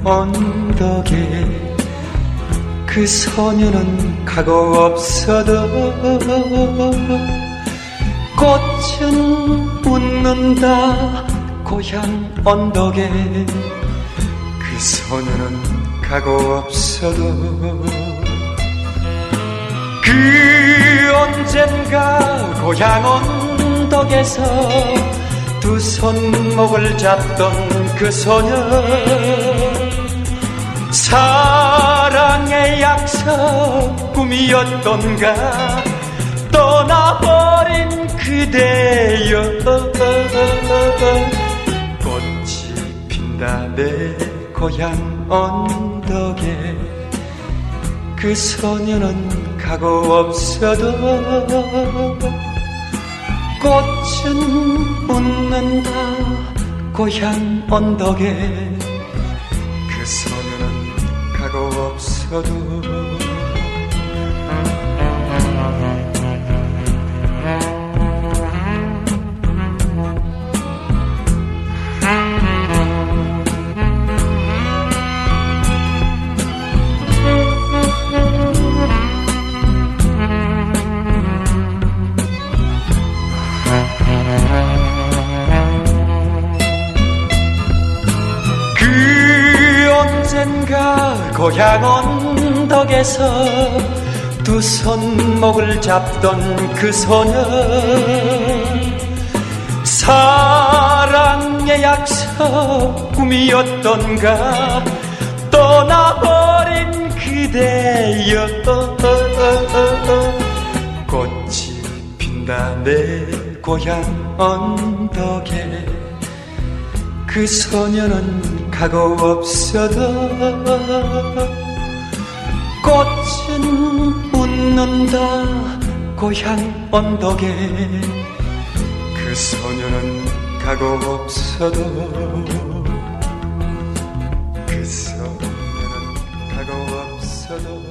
언덕에 그 소녀는 가고 없어도 꽃은 웃는다 고향 언덕에 그 소녀는 가고 없어도 그 언젠가 고향 언덕에서 두 손목을 잡던 그 소녀 사랑의 약속 꿈이었던가 떠나버린 그대여 꽃이 핀다 내 고향 언덕에 그 소녀는 가고 없어도 꽃은 웃는다 고향 언덕에 그 소녀는 가고 없어도 언젠가 고향 언덕에서 두 손목을 잡던 그 소녀 사랑의 약속 꿈이었던가 떠나버린 그대여 꽃이 핀다 내 고향 언덕에 그 소녀는 가고 없어도 꽃은 웃는다 고향 언덕에 그 소녀는 가고 없어도 그 소녀는 가고 없어도